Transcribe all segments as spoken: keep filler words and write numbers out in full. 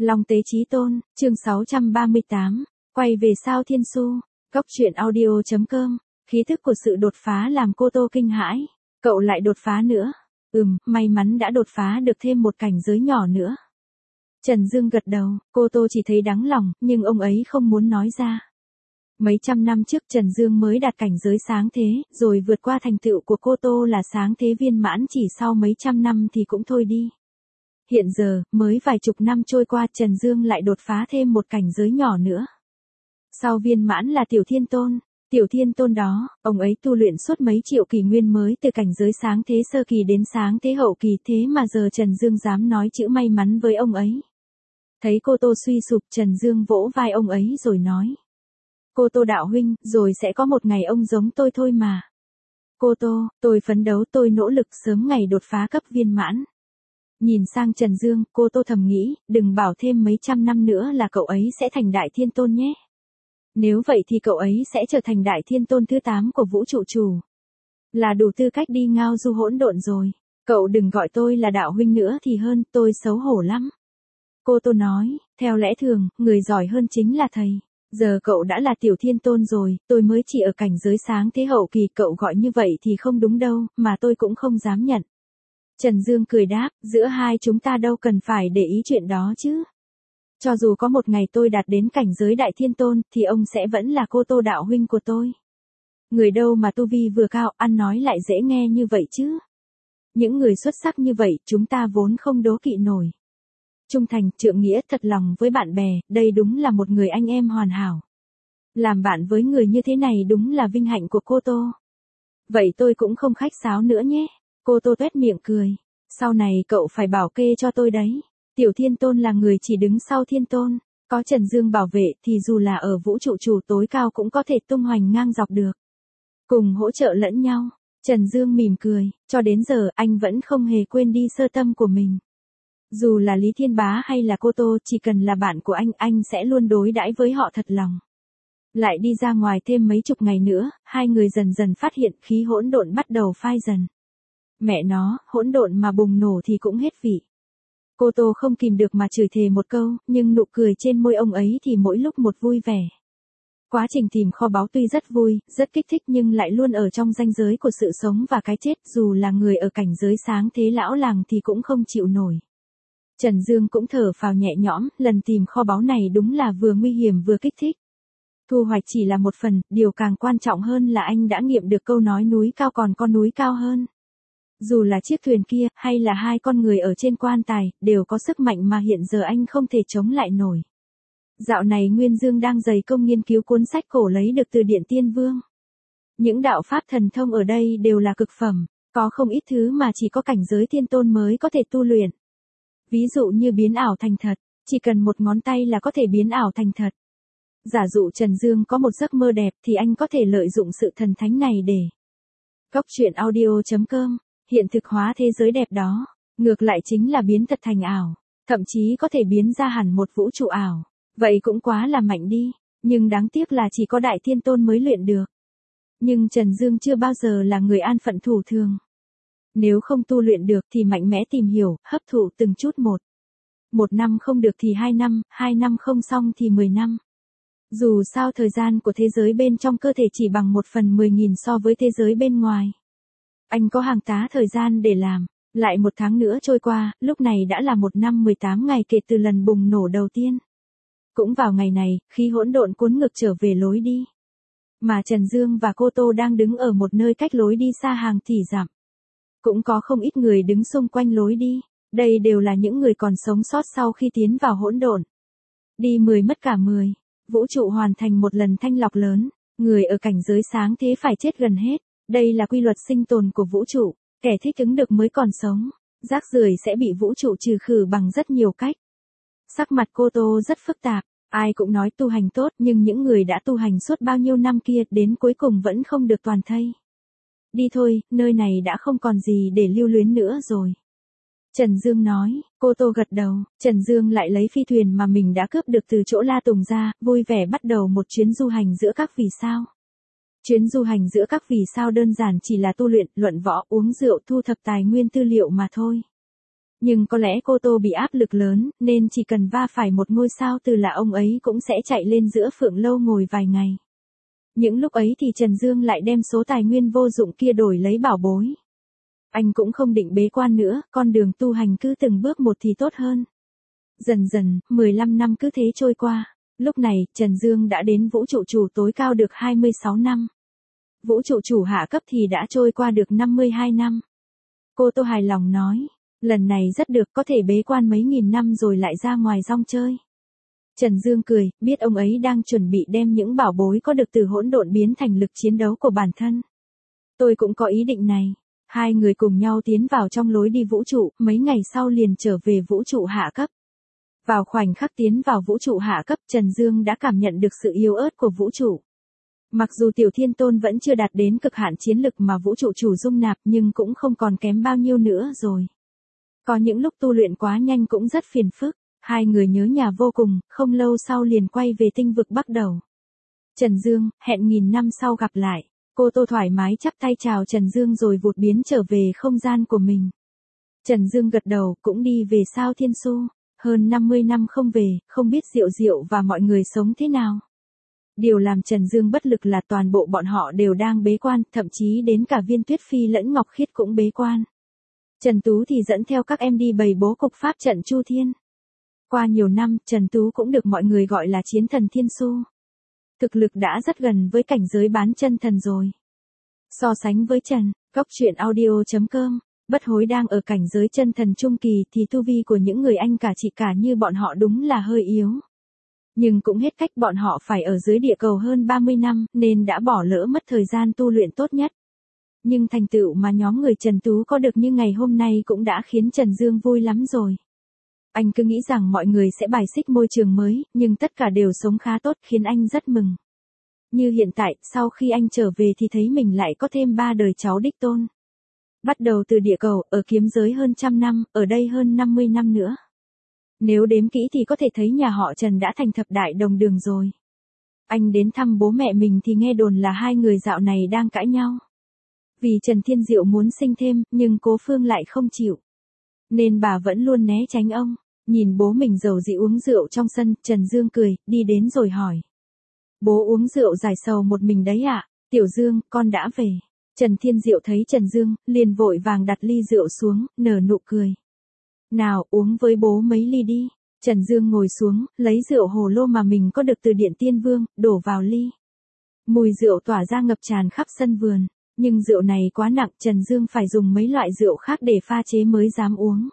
Long Tế Chí Tôn, chương sáu trăm ba mươi tám, quay về sao Thiên Su, Cốc truyện audio chấm com, khí thức của sự đột phá làm cô Tô kinh hãi, cậu lại đột phá nữa, ừm, may mắn đã đột phá được thêm một cảnh giới nhỏ nữa. Trần Dương gật đầu, cô Tô chỉ thấy đắng lòng, nhưng ông ấy không muốn nói ra. Mấy trăm năm trước Trần Dương mới đạt cảnh giới sáng thế, rồi vượt qua thành tựu của cô Tô là sáng thế viên mãn chỉ sau mấy trăm năm thì cũng thôi đi. Hiện giờ, mới vài chục năm trôi qua Trần Dương lại đột phá thêm một cảnh giới nhỏ nữa. Sau viên mãn là Tiểu Thiên Tôn. Tiểu Thiên Tôn đó, ông ấy tu luyện suốt mấy triệu kỷ nguyên mới từ cảnh giới sáng thế sơ kỳ đến sáng thế hậu kỳ, thế mà giờ Trần Dương dám nói chữ may mắn với ông ấy. Thấy cô Tô suy sụp, Trần Dương vỗ vai ông ấy rồi nói. Cô Tô đạo huynh, rồi sẽ có một ngày ông giống tôi thôi mà. Cô Tô, tôi phấn đấu, tôi nỗ lực sớm ngày đột phá cấp viên mãn. Nhìn sang Trần Dương, cô Tô thầm nghĩ, đừng bảo thêm mấy trăm năm nữa là cậu ấy sẽ thành Đại Thiên Tôn nhé. Nếu vậy thì cậu ấy sẽ trở thành Đại Thiên Tôn thứ tám của vũ trụ chủ. Là đủ tư cách đi ngao du hỗn độn rồi. Cậu đừng gọi tôi là đạo huynh nữa thì hơn, tôi xấu hổ lắm. Cô Tô nói, theo lẽ thường, người giỏi hơn chính là thầy. Giờ cậu đã là Tiểu Thiên Tôn rồi, tôi mới chỉ ở cảnh giới sáng thế hậu kỳ, cậu gọi như vậy thì không đúng đâu, mà tôi cũng không dám nhận. Trần Dương cười đáp, giữa hai chúng ta đâu cần phải để ý chuyện đó chứ. Cho dù có một ngày tôi đạt đến cảnh giới Đại Thiên Tôn, thì ông sẽ vẫn là cô Tô đạo huynh của tôi. Người đâu mà tu vi vừa cao, ăn nói lại dễ nghe như vậy chứ. Những người xuất sắc như vậy, chúng ta vốn không đố kỵ nổi. Trung thành, trượng nghĩa, thật lòng với bạn bè, đây đúng là một người anh em hoàn hảo. Làm bạn với người như thế này đúng là vinh hạnh của cô Tô. Vậy tôi cũng không khách sáo nữa nhé. Cô Tô tuét miệng cười. Sau này cậu phải bảo kê cho tôi đấy. Tiểu Thiên Tôn là người chỉ đứng sau Thiên Tôn. Có Trần Dương bảo vệ thì dù là ở vũ trụ chủ tối cao cũng có thể tung hoành ngang dọc được. Cùng hỗ trợ lẫn nhau. Trần Dương mỉm cười. Cho đến giờ anh vẫn không hề quên đi sơ tâm của mình. Dù là Lý Thiên Bá hay là cô Tô, chỉ cần là bạn của anh, anh sẽ luôn đối đãi với họ thật lòng. Lại đi ra ngoài thêm mấy chục ngày nữa, hai người dần dần phát hiện khí hỗn độn bắt đầu phai dần. Mẹ nó, hỗn độn mà bùng nổ thì cũng hết vị. Cô Tô không kìm được mà chửi thề một câu, nhưng nụ cười trên môi ông ấy thì mỗi lúc một vui vẻ. Quá trình tìm kho báu tuy rất vui, rất kích thích nhưng lại luôn ở trong ranh giới của sự sống và cái chết, dù là người ở cảnh giới sáng thế lão làng thì cũng không chịu nổi. Trần Dương cũng thở phào nhẹ nhõm, lần tìm kho báu này đúng là vừa nguy hiểm vừa kích thích. Thu hoạch chỉ là một phần, điều càng quan trọng hơn là anh đã nghiệm được câu nói núi cao còn có núi cao hơn. Dù là chiếc thuyền kia, hay là hai con người ở trên quan tài, đều có sức mạnh mà hiện giờ anh không thể chống lại nổi. Dạo này Nguyên Dương đang dày công nghiên cứu cuốn sách cổ lấy được từ Điện Tiên Vương. Những đạo pháp thần thông ở đây đều là cực phẩm, có không ít thứ mà chỉ có cảnh giới Thiên Tôn mới có thể tu luyện. Ví dụ như biến ảo thành thật, chỉ cần một ngón tay là có thể biến ảo thành thật. Giả dụ Trần Dương có một giấc mơ đẹp thì anh có thể lợi dụng sự thần thánh này để Cốc truyện audio chấm com, hiện thực hóa thế giới đẹp đó. Ngược lại chính là biến thật thành ảo, thậm chí có thể biến ra hẳn một vũ trụ ảo. Vậy cũng quá là mạnh đi, nhưng đáng tiếc là chỉ có Đại Thiên Tôn mới luyện được. Nhưng Trần Dương chưa bao giờ là người an phận thủ thường. Nếu không tu luyện được thì mạnh mẽ tìm hiểu, hấp thụ từng chút một. Một năm không được thì hai năm, hai năm không xong thì mười năm. Dù sao thời gian của thế giới bên trong cơ thể chỉ bằng một phần mười nghìn so với thế giới bên ngoài. Anh có hàng tá thời gian để làm. Lại một tháng nữa trôi qua, lúc này đã là một năm mười tám ngày kể từ lần bùng nổ đầu tiên. Cũng vào ngày này, khí hỗn độn cuốn ngược trở về lối đi. Mà Trần Dương và cô Tô đang đứng ở một nơi cách lối đi xa hàng tỷ dặm. Cũng có không ít người đứng xung quanh lối đi. Đây đều là những người còn sống sót sau khi tiến vào hỗn độn. Đi mười mất cả mười. Vũ trụ hoàn thành một lần thanh lọc lớn. Người ở cảnh giới sáng thế phải chết gần hết. Đây là quy luật sinh tồn của vũ trụ. Kẻ thích ứng được mới còn sống. Rác rưởi sẽ bị vũ trụ trừ khử bằng rất nhiều cách. Sắc mặt cô Tô rất phức tạp. Ai cũng nói tu hành tốt, nhưng những người đã tu hành suốt bao nhiêu năm kia đến cuối cùng vẫn không được toàn thây. Đi thôi, nơi này đã không còn gì để lưu luyến nữa rồi. Trần Dương nói, cô Tô gật đầu. Trần Dương lại lấy phi thuyền mà mình đã cướp được từ chỗ La Tùng ra, vui vẻ bắt đầu một chuyến du hành giữa các vì sao. Chuyến du hành giữa các vì sao đơn giản chỉ là tu luyện, luận võ, uống rượu, thu thập tài nguyên tư liệu mà thôi. Nhưng có lẽ cô Tô bị áp lực lớn, nên chỉ cần va phải một ngôi sao từ là ông ấy cũng sẽ chạy lên giữa Phượng Lâu ngồi vài ngày. Những lúc ấy thì Trần Dương lại đem số tài nguyên vô dụng kia đổi lấy bảo bối. Anh cũng không định bế quan nữa, con đường tu hành cứ từng bước một thì tốt hơn. Dần dần, mười lăm năm cứ thế trôi qua. Lúc này, Trần Dương đã đến vũ trụ chủ tối cao được hai mươi sáu năm. Vũ trụ chủ hạ cấp thì đã trôi qua được năm mươi hai năm. Cô Tô hài lòng nói, lần này rất được, có thể bế quan mấy nghìn năm rồi lại ra ngoài rong chơi. Trần Dương cười, biết ông ấy đang chuẩn bị đem những bảo bối có được từ hỗn độn biến thành lực chiến đấu của bản thân. Tôi cũng có ý định này. Hai người cùng nhau tiến vào trong lối đi vũ trụ, mấy ngày sau liền trở về vũ trụ hạ cấp. Vào khoảnh khắc tiến vào vũ trụ hạ cấp, Trần Dương đã cảm nhận được sự yếu ớt của vũ trụ. Mặc dù Tiểu Thiên Tôn vẫn chưa đạt đến cực hạn chiến lực mà vũ trụ chủ dung nạp nhưng cũng không còn kém bao nhiêu nữa rồi. Có những lúc tu luyện quá nhanh cũng rất phiền phức, hai người nhớ nhà vô cùng, không lâu sau liền quay về tinh vực bắt đầu. Trần Dương, hẹn nghìn năm sau gặp lại. Cô Tô thoải mái chắp tay chào Trần Dương rồi vụt biến trở về không gian của mình. Trần Dương gật đầu, cũng đi về sao Thiên Su. Hơn năm mươi năm không về, không biết Diệu Diệu và mọi người sống thế nào. Điều làm Trần Dương bất lực là toàn bộ bọn họ đều đang bế quan, thậm chí đến cả Viên Tuyết Phi lẫn Ngọc Khiết cũng bế quan. Trần Tú thì dẫn theo các em đi bày bố cục pháp trận Chu Thiên. Qua nhiều năm, Trần Tú cũng được mọi người gọi là chiến thần Thiên Su. Thực lực đã rất gần với cảnh giới bán chân thần rồi. So sánh với Trần, Góc Truyện Audio chấm com, Bất Hối đang ở cảnh giới chân thần trung kỳ thì tu vi của những người anh cả chị cả như bọn họ đúng là hơi yếu. Nhưng cũng hết cách, bọn họ phải ở dưới địa cầu hơn ba mươi năm nên đã bỏ lỡ mất thời gian tu luyện tốt nhất. Nhưng thành tựu mà nhóm người Trần Tú có được như ngày hôm nay cũng đã khiến Trần Dương vui lắm rồi. Anh cứ nghĩ rằng mọi người sẽ bài xích môi trường mới, nhưng tất cả đều sống khá tốt khiến anh rất mừng. Như hiện tại, sau khi anh trở về thì thấy mình lại có thêm ba đời cháu đích tôn. Bắt đầu từ địa cầu, ở kiếm giới hơn trăm năm, ở đây hơn năm mươi năm nữa. Nếu đếm kỹ thì có thể thấy nhà họ Trần đã thành thập đại đồng đường rồi. Anh đến thăm bố mẹ mình thì nghe đồn là hai người dạo này đang cãi nhau. Vì Trần Thiên Diệu muốn sinh thêm, nhưng Cố Phương lại không chịu. Nên bà vẫn luôn né tránh ông. Nhìn bố mình dầu dĩ uống rượu trong sân, Trần Dương cười, đi đến rồi hỏi. Bố uống rượu giải sầu một mình đấy ạ? À? Tiểu Dương, con đã về. Trần Thiên Diệu thấy Trần Dương, liền vội vàng đặt ly rượu xuống, nở nụ cười. Nào, uống với bố mấy ly đi. Trần Dương ngồi xuống, lấy rượu hồ lô mà mình có được từ Điện Tiên Vương, đổ vào ly. Mùi rượu tỏa ra ngập tràn khắp sân vườn. Nhưng rượu này quá nặng, Trần Dương phải dùng mấy loại rượu khác để pha chế mới dám uống.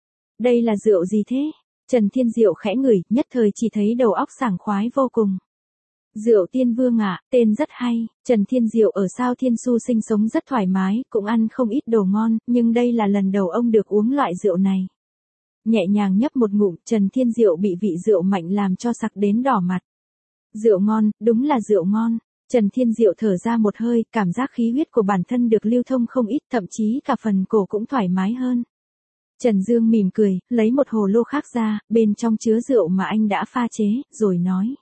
Đây là rượu gì thế? Trần Thiên Diệu khẽ ngửi, nhất thời chỉ thấy đầu óc sảng khoái vô cùng. Rượu Tiên Vương ạ, à, tên rất hay. Trần Thiên Diệu ở sao Thiên Su sinh sống rất thoải mái, cũng ăn không ít đồ ngon, nhưng đây là lần đầu ông được uống loại rượu này. Nhẹ nhàng nhấp một ngụm, Trần Thiên Diệu bị vị rượu mạnh làm cho sặc đến đỏ mặt. Rượu ngon, đúng là rượu ngon. Trần Thiên Diệu thở ra một hơi, cảm giác khí huyết của bản thân được lưu thông không ít, thậm chí cả phần cổ cũng thoải mái hơn. Trần Dương mỉm cười, lấy một hồ lô khác ra, bên trong chứa rượu mà anh đã pha chế, rồi nói.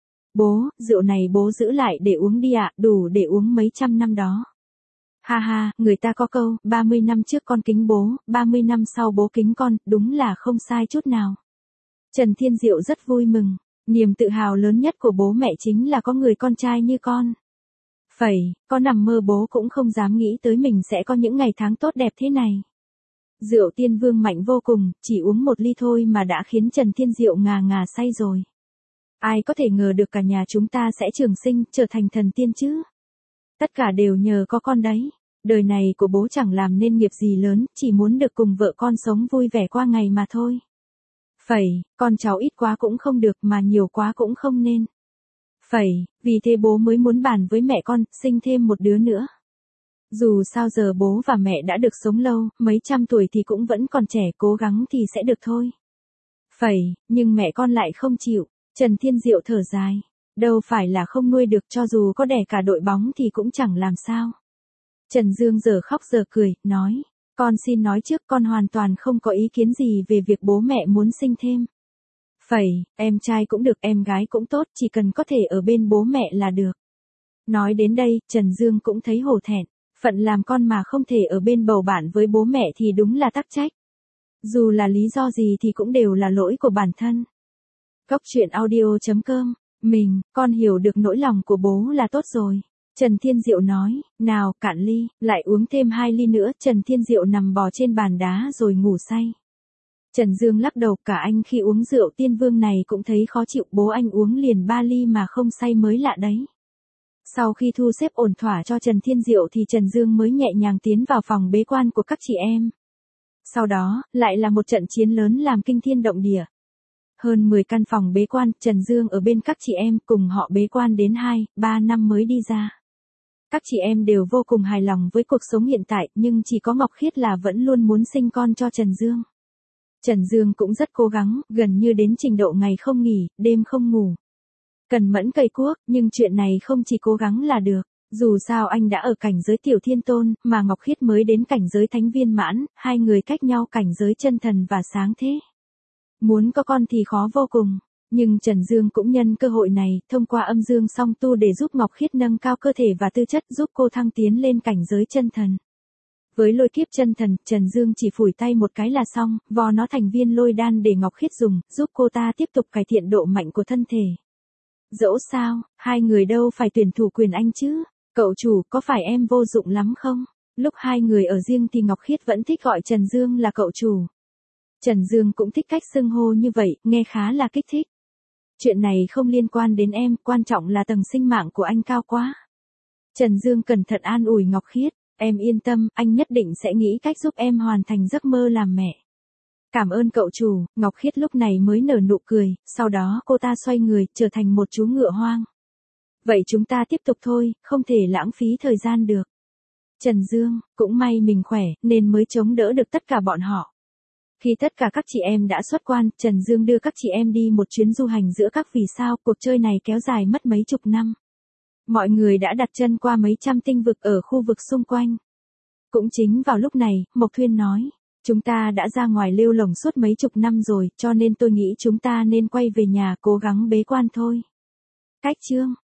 Bố, rượu này bố giữ lại để uống đi ạ, đủ để uống mấy trăm năm đó. Ha ha, người ta có câu, ba mươi năm trước con kính bố, ba mươi năm sau bố kính con, đúng là không sai chút nào. Trần Thiên Diệu rất vui mừng, niềm tự hào lớn nhất của bố mẹ chính là có người con trai như con. Phẩy, con nằm mơ bố cũng không dám nghĩ tới mình sẽ có những ngày tháng tốt đẹp thế này. Rượu Tiên Vương mạnh vô cùng, chỉ uống một ly thôi mà đã khiến Trần Thiên Diệu ngà ngà say rồi. Ai có thể ngờ được cả nhà chúng ta sẽ trường sinh, trở thành thần tiên chứ? Tất cả đều nhờ có con đấy. Đời này của bố chẳng làm nên nghiệp gì lớn, chỉ muốn được cùng vợ con sống vui vẻ qua ngày mà thôi. Phẩy, con cháu ít quá cũng không được mà nhiều quá cũng không nên. Phẩy, vì thế bố mới muốn bàn với mẹ con, sinh thêm một đứa nữa. Dù sao giờ bố và mẹ đã được sống lâu, mấy trăm tuổi thì cũng vẫn còn trẻ, cố gắng thì sẽ được thôi. Phẩy, nhưng mẹ con lại không chịu. Trần Thiên Diệu thở dài. Đâu phải là không nuôi được, cho dù có đẻ cả đội bóng thì cũng chẳng làm sao. Trần Dương giờ khóc giờ cười, nói. Con xin nói trước, con hoàn toàn không có ý kiến gì về việc bố mẹ muốn sinh thêm. Phẩy, em trai cũng được, em gái cũng tốt, chỉ cần có thể ở bên bố mẹ là được. Nói đến đây, Trần Dương cũng thấy hổ thẹn. Phận làm con mà không thể ở bên bầu bạn với bố mẹ thì đúng là tắc trách. Dù là lý do gì thì cũng đều là lỗi của bản thân. Góc truyện audio chấm com, mình, con hiểu được nỗi lòng của bố là tốt rồi. Trần Thiên Diệu nói, nào cạn ly, lại uống thêm hai ly nữa. Trần Thiên Diệu nằm bò trên bàn đá rồi ngủ say. Trần Dương lắc đầu, cả anh khi uống rượu Tiên Vương này cũng thấy khó chịu, bố anh uống liền ba ly mà không say mới lạ đấy. Sau khi thu xếp ổn thỏa cho Trần Thiên Diệu thì Trần Dương mới nhẹ nhàng tiến vào phòng bế quan của các chị em. Sau đó, lại là một trận chiến lớn làm kinh thiên động địa. Hơn mười căn phòng bế quan, Trần Dương ở bên các chị em cùng họ bế quan đến hai, ba năm mới đi ra. Các chị em đều vô cùng hài lòng với cuộc sống hiện tại, nhưng chỉ có Ngọc Khiết là vẫn luôn muốn sinh con cho Trần Dương. Trần Dương cũng rất cố gắng, gần như đến trình độ ngày không nghỉ, đêm không ngủ. Cần mẫn cây cuốc, nhưng chuyện này không chỉ cố gắng là được. Dù sao anh đã ở cảnh giới tiểu thiên tôn, mà Ngọc Khiết mới đến cảnh giới thánh viên mãn, hai người cách nhau cảnh giới chân thần và sáng thế. Muốn có con thì khó vô cùng, nhưng Trần Dương cũng nhân cơ hội này, thông qua âm dương song tu để giúp Ngọc Khiết nâng cao cơ thể và tư chất, giúp cô thăng tiến lên cảnh giới chân thần. Với lôi kiếp chân thần, Trần Dương chỉ phủi tay một cái là xong, vò nó thành viên lôi đan để Ngọc Khiết dùng, giúp cô ta tiếp tục cải thiện độ mạnh của thân thể. Dẫu sao, hai người đâu phải tuyển thủ quyền anh chứ, cậu chủ có phải em vô dụng lắm không? Lúc hai người ở riêng thì Ngọc Khiết vẫn thích gọi Trần Dương là cậu chủ. Trần Dương cũng thích cách xưng hô như vậy, nghe khá là kích thích. Chuyện này không liên quan đến em, quan trọng là tầng sinh mạng của anh cao quá. Trần Dương cẩn thận an ủi Ngọc Khiết, em yên tâm, anh nhất định sẽ nghĩ cách giúp em hoàn thành giấc mơ làm mẹ. Cảm ơn cậu chủ. Ngọc Khiết lúc này mới nở nụ cười, sau đó cô ta xoay người, trở thành một chú ngựa hoang. Vậy chúng ta tiếp tục thôi, không thể lãng phí thời gian được. Trần Dương, cũng may mình khỏe, nên mới chống đỡ được tất cả bọn họ. Khi tất cả các chị em đã xuất quan, Trần Dương đưa các chị em đi một chuyến du hành giữa các vì sao, cuộc chơi này kéo dài mất mấy chục năm. Mọi người đã đặt chân qua mấy trăm tinh vực ở khu vực xung quanh. Cũng chính vào lúc này, Mộc Thuyên nói, chúng ta đã ra ngoài lêu lổng suốt mấy chục năm rồi, cho nên tôi nghĩ chúng ta nên quay về nhà cố gắng bế quan thôi. Cách chương